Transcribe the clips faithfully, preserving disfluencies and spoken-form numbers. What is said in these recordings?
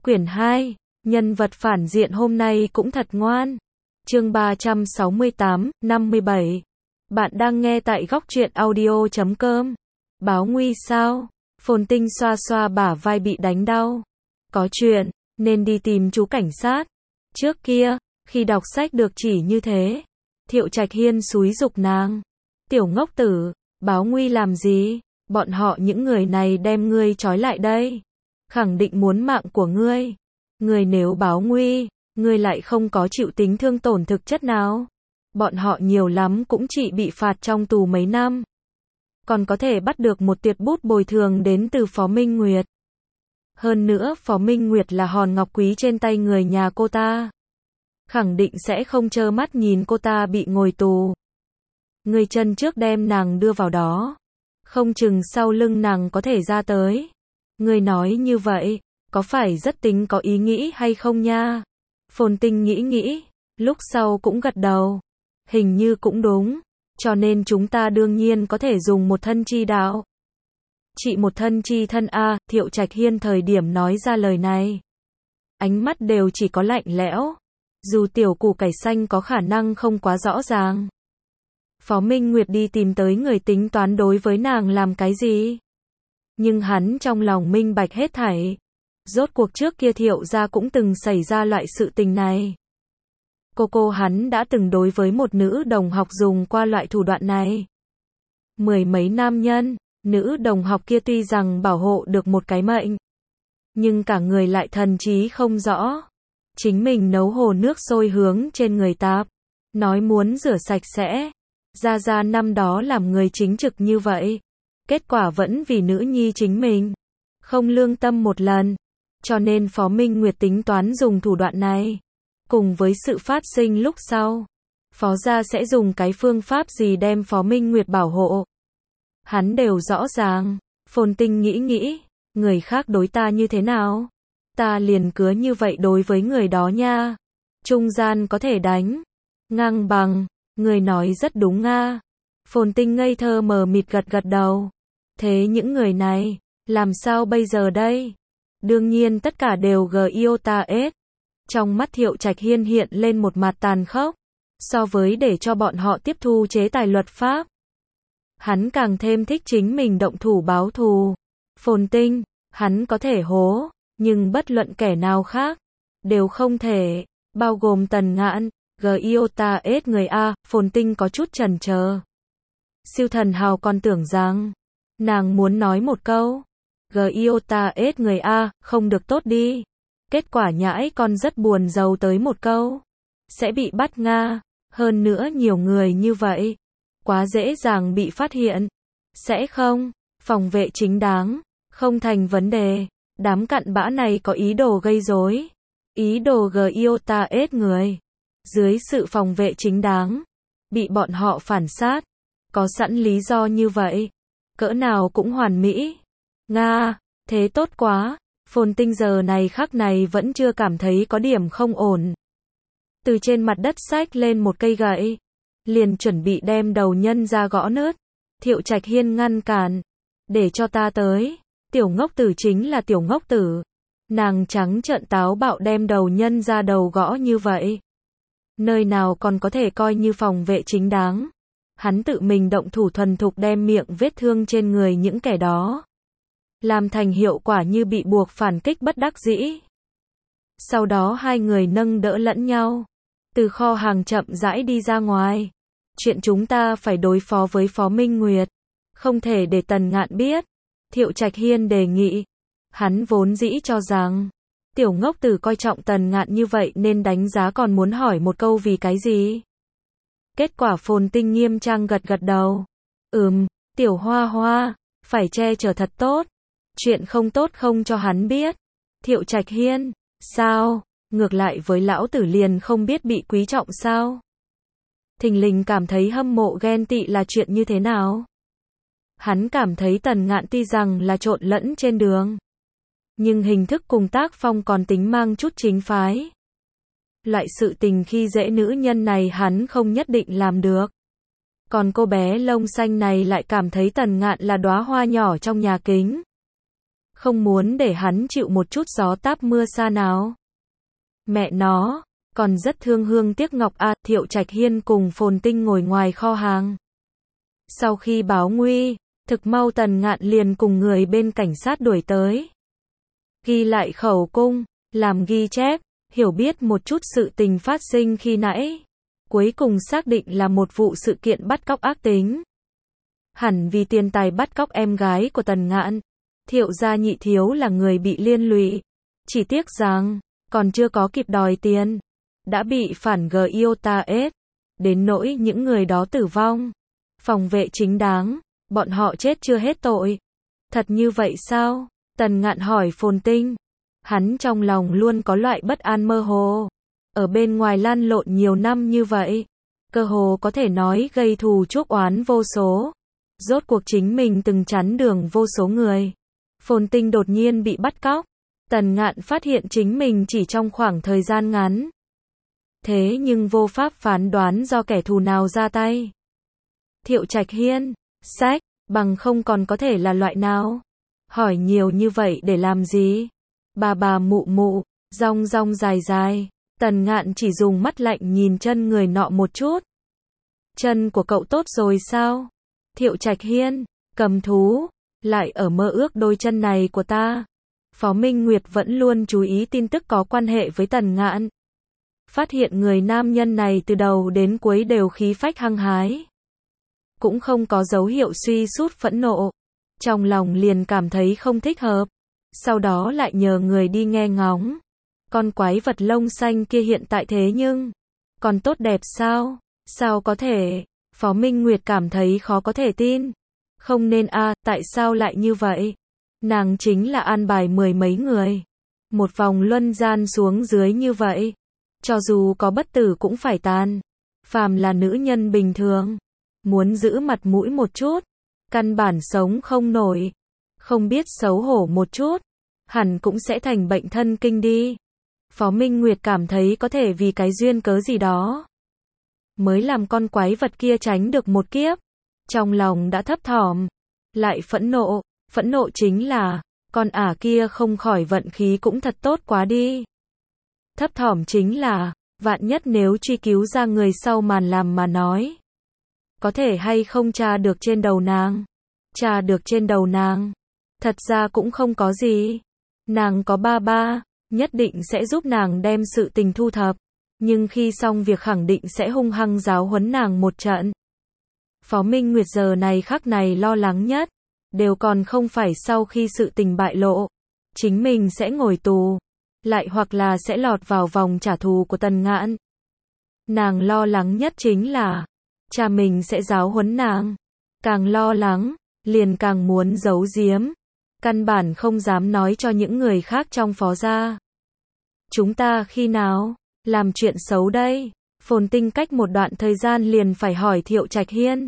Quyển hai, nhân vật phản diện hôm nay cũng thật ngoan. Chương ba trăm sáu mươi tám, năm mươi bảy. Bạn đang nghe tại góc truyện audio chấm com. Báo nguy sao? Phồn Tinh xoa xoa bả vai bị đánh đau. Có chuyện, nên đi tìm chú cảnh sát. Trước kia, khi đọc sách được chỉ như thế. Thiệu Trạch Hiên xúi giục nàng. Tiểu ngốc tử, báo nguy làm gì? Bọn họ những người này đem ngươi trói lại đây. Khẳng định muốn mạng của ngươi. Ngươi nếu báo nguy, ngươi lại không có chịu tính thương tổn thực chất nào. Bọn họ nhiều lắm cũng chỉ bị phạt trong tù mấy năm. Còn có thể bắt được một tuyệt bút bồi thường đến từ Phó Minh Nguyệt. Hơn nữa Phó Minh Nguyệt là hòn ngọc quý trên tay người nhà cô ta. Khẳng định sẽ không trơ mắt nhìn cô ta bị ngồi tù. Ngươi chân trước đem nàng đưa vào đó. Không chừng sau lưng nàng có thể ra tới. Ngươi nói như vậy, có phải rất tính có ý nghĩ hay không nha? Phồn Tinh nghĩ nghĩ, lúc sau cũng gật đầu. Hình như cũng đúng, cho nên chúng ta đương nhiên có thể dùng một thân chi đạo. Chị một thân chi thân a, Thiệu Trạch Hiên thời điểm nói ra lời này. Ánh mắt đều chỉ có lạnh lẽo, dù tiểu củ cải xanh có khả năng không quá rõ ràng. Phó Minh Nguyệt đi tìm tới người tính toán đối với nàng làm cái gì? Nhưng hắn trong lòng minh bạch hết thảy. Rốt cuộc trước kia Thiệu gia cũng từng xảy ra loại sự tình này. Cô cô hắn đã từng đối với một nữ đồng học dùng qua loại thủ đoạn này. Mười mấy nam nhân, nữ đồng học kia tuy rằng bảo hộ được một cái mệnh, nhưng cả người lại thần trí không rõ. Chính mình nấu hồ nước sôi hướng trên người tạp, nói muốn rửa sạch sẽ. Gia Gia năm đó làm người chính trực như vậy. Kết quả vẫn vì nữ nhi chính mình. Không lương tâm một lần. Cho nên Phó Minh Nguyệt tính toán dùng thủ đoạn này. Cùng với sự phát sinh lúc sau. Phó gia sẽ dùng cái phương pháp gì đem Phó Minh Nguyệt bảo hộ. Hắn đều rõ ràng. Phồn Tinh nghĩ nghĩ. Người khác đối ta như thế nào? Ta liền cứa như vậy đối với người đó nha. Trung gian có thể đánh. Ngang bằng. Người nói rất đúng nga. Phồn Tinh ngây thơ mờ mịt gật gật đầu. Thế những người này, làm sao bây giờ đây? Đương nhiên tất cả đều giot. Trong mắt Thiệu Trạch Hiên hiện lên một mặt tàn khốc. So với để cho bọn họ tiếp thu chế tài luật pháp, hắn càng thêm thích chính mình động thủ báo thù. Phồn Tinh, hắn có thể hố, nhưng bất luận kẻ nào khác, đều không thể, bao gồm Tần Ngạn. giot người A, Phồn Tinh có chút chần chờ. Siêu thần hào còn tưởng rằng nàng muốn nói một câu giot người A, không được tốt đi. Kết quả nhãi con rất buồn rầu tới một câu sẽ bị bắt nga. Hơn nữa nhiều người như vậy, quá dễ dàng bị phát hiện. Sẽ không, phòng vệ chính đáng, không thành vấn đề. Đám cặn bã này có ý đồ gây rối. Ý đồ giot người. Dưới sự phòng vệ chính đáng, bị bọn họ phản sát. Có sẵn lý do như vậy, cỡ nào cũng hoàn mỹ. Nga, thế tốt quá. Phồn Tinh giờ này khắc này vẫn chưa cảm thấy có điểm không ổn. Từ trên mặt đất xách lên một cây gậy, liền chuẩn bị đem đầu nhân ra gõ nứt. Thiệu Trạch Hiên ngăn cản. Để cho ta tới. Tiểu ngốc tử chính là tiểu ngốc tử. Nàng trắng trợn táo bạo đem đầu nhân ra đầu gõ như vậy. Nơi nào còn có thể coi như phòng vệ chính đáng. Hắn tự mình động thủ thuần thục đem miệng vết thương trên người những kẻ đó làm thành hiệu quả như bị buộc phản kích bất đắc dĩ. Sau đó hai người nâng đỡ lẫn nhau, từ kho hàng chậm rãi đi ra ngoài. Chuyện chúng ta phải đối phó với Phó Minh Nguyệt, không thể để Tần Ngạn biết. Thiệu Trạch Hiên đề nghị. Hắn vốn dĩ cho rằng tiểu ngốc tử coi trọng Tần Ngạn như vậy nên đánh giá, còn muốn hỏi một câu vì cái gì. Kết quả Phồn Tinh nghiêm trang gật gật đầu. Ừm, tiểu hoa hoa, phải che chở thật tốt. Chuyện không tốt không cho hắn biết. Thiệu Trạch Hiên, sao, ngược lại với lão tử liền không biết bị quý trọng sao? Thình lình cảm thấy hâm mộ ghen tị là chuyện như thế nào? Hắn cảm thấy Tần Ngạn tuy rằng là trộn lẫn trên đường, nhưng hình thức cùng tác phong còn tính mang chút chính phái. Loại sự tình khi dễ nữ nhân này hắn không nhất định làm được. Còn cô bé lông xanh này lại cảm thấy Tần Ngạn là đóa hoa nhỏ trong nhà kính. không muốn để hắn chịu một chút gió táp mưa sa nào. Mẹ nó, còn rất thương hương tiếc ngọc a. Thiệu Trạch Hiên cùng Phồn Tinh ngồi ngoài kho hàng. Sau khi báo nguy, thực mau Tần Ngạn liền cùng người bên cảnh sát đuổi tới. Ghi lại khẩu cung, làm ghi chép, hiểu biết một chút sự tình phát sinh khi nãy. Cuối cùng xác định là một vụ sự kiện bắt cóc ác tính. Hẳn vì tiền tài bắt cóc em gái của Tần Ngạn. Thiệu gia nhị thiếu là người bị liên lụy. Chỉ tiếc rằng, còn chưa có kịp đòi tiền, đã bị phản gờ yêu ta ết. Đến nỗi những người đó tử vong. Phòng vệ chính đáng, bọn họ chết chưa hết tội. Thật như vậy sao? Tần Ngạn hỏi Phồn Tinh. Hắn trong lòng luôn có loại bất an mơ hồ. Ở bên ngoài lăn lộn nhiều năm như vậy, cơ hồ có thể nói gây thù chuốc oán vô số. Rốt cuộc chính mình từng chắn đường vô số người. Phồn Tinh đột nhiên bị bắt cóc. Tần Ngạn phát hiện chính mình chỉ trong khoảng thời gian ngắn. Thế nhưng vô pháp phán đoán do kẻ thù nào ra tay. Thiệu Trạch Hiên, sách, bằng không còn có thể là loại nào? Hỏi nhiều như vậy để làm gì? Bà bà mụ mụ, rong rong dài dài. Tần Ngạn chỉ dùng mắt lạnh nhìn chân người nọ một chút. Chân của cậu tốt rồi sao? Thiệu Trạch Hiên, cầm thú, lại ở mơ ước đôi chân này của ta. Phó Minh Nguyệt vẫn luôn chú ý tin tức có quan hệ với Tần Ngạn. Phát hiện người nam nhân này từ đầu đến cuối đều khí phách hăng hái. Cũng không có dấu hiệu suy sút phẫn nộ. Trong lòng liền cảm thấy không thích hợp. Sau đó lại nhờ người đi nghe ngóng. Con quái vật lông xanh kia hiện tại thế nhưng còn tốt đẹp sao? Sao có thể? Phó Minh Nguyệt cảm thấy khó có thể tin. Không nên a, à, tại sao lại như vậy? Nàng chính là an bài mười mấy người. Một vòng luân gian xuống dưới như vậy. Cho dù có bất tử cũng phải tàn. Phàm là nữ nhân bình thường. Muốn giữ mặt mũi một chút. Căn bản sống không nổi. Không biết xấu hổ một chút. Hẳn cũng sẽ thành bệnh thân kinh đi. Phó Minh Nguyệt cảm thấy có thể vì cái duyên cớ gì đó. Mới làm con quái vật kia tránh được một kiếp. Trong lòng đã thấp thỏm. Lại phẫn nộ. Phẫn nộ chính là, con ả kia không khỏi vận khí cũng thật tốt quá đi. Thấp thỏm chính là, vạn nhất nếu truy cứu ra người sau màn làm mà nói. Có thể hay không tra được trên đầu nàng. Tra được trên đầu nàng. Thật ra cũng không có gì. Nàng có ba ba, nhất định sẽ giúp nàng đem sự tình thu thập. Nhưng khi xong việc khẳng định sẽ hung hăng giáo huấn nàng một trận. Phó Minh Nguyệt giờ này khắc này lo lắng nhất. Đều còn không phải sau khi sự tình bại lộ. Chính mình sẽ ngồi tù. Lại hoặc là sẽ lọt vào vòng trả thù của Tần Ngạn. Nàng lo lắng nhất chính là cha mình sẽ giáo huấn nàng. Càng lo lắng, liền càng muốn giấu giếm. Căn bản không dám nói cho những người khác trong phó gia. Chúng ta khi nào làm chuyện xấu đây? Phồn Tinh cách một đoạn thời gian liền phải hỏi Thiệu Trạch Hiên.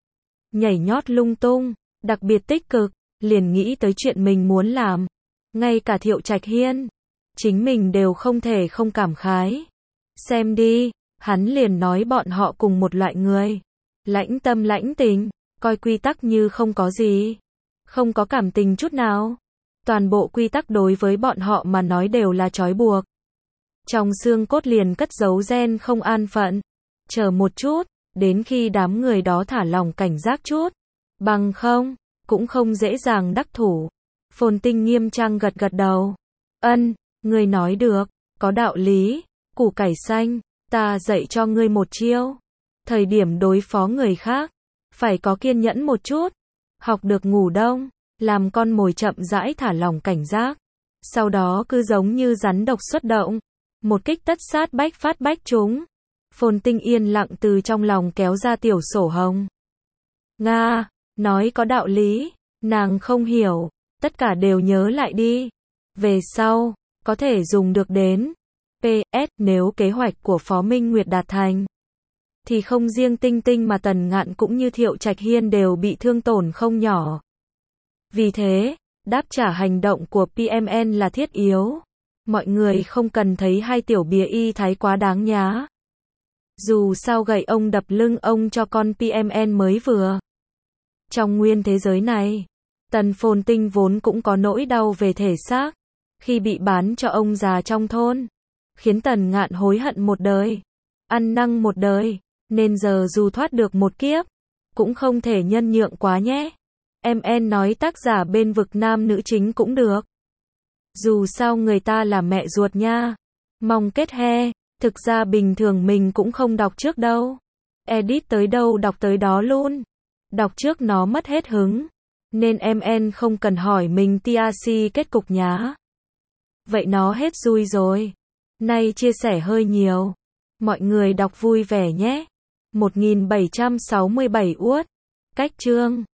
Nhảy nhót lung tung, đặc biệt tích cực, liền nghĩ tới chuyện mình muốn làm. Ngay cả Thiệu Trạch Hiên, chính mình đều không thể không cảm khái. Xem đi, hắn liền nói bọn họ cùng một loại người. Lãnh tâm lãnh tình, coi quy tắc như không có gì. Không có cảm tình chút nào. Toàn bộ quy tắc đối với bọn họ mà nói đều là trói buộc. Trong xương cốt liền cất giấu gen không an phận. Chờ một chút, đến khi đám người đó thả lòng cảnh giác chút. Bằng không, cũng không dễ dàng đắc thủ. Phồn Tinh nghiêm trang gật gật đầu. Ân, ngươi nói được, có đạo lý. Củ cải xanh, ta dạy cho ngươi một chiêu. Thời điểm đối phó người khác, phải có kiên nhẫn một chút. Học được ngủ đông, làm con mồi chậm rãi thả lòng cảnh giác. Sau đó cứ giống như rắn độc xuất động. Một kích tất sát bách phát bách chúng. Phồn Tinh yên lặng từ trong lòng kéo ra tiểu sổ hồng. Nga, nói có đạo lý, nàng không hiểu, tất cả đều nhớ lại đi. Về sau, có thể dùng được đến. pê ét Nếu kế hoạch của Phó Minh Nguyệt đạt thành, thì không riêng Tinh Tinh mà Tần Ngạn cũng như Thiệu Trạch Hiên đều bị thương tổn không nhỏ. Vì thế, đáp trả hành động của pê em en là thiết yếu. Mọi người không cần thấy hai tiểu bìa y thái quá đáng nhá. Dù sao gậy ông đập lưng ông cho con pê em en mới vừa. Trong nguyên thế giới này, Tần Phồn Tinh vốn cũng có nỗi đau về thể xác, khi bị bán cho ông già trong thôn, khiến Tần Ngạn hối hận một đời, ăn năn một đời, nên giờ dù thoát được một kiếp, cũng không thể nhân nhượng quá nhé. Em en nói tác giả bên vực nam nữ chính cũng được. Dù sao người ta là mẹ ruột nha. Mong kết he, thực ra bình thường mình cũng không đọc trước đâu. Edit tới đâu đọc tới đó luôn. Đọc trước nó mất hết hứng. Nên em en không cần hỏi mình tê rờ xê kết cục nhá. Vậy nó hết vui rồi. Nay chia sẻ hơi nhiều. Mọi người đọc vui vẻ nhé. một nghìn bảy trăm sáu mươi bảy uất. Cách chương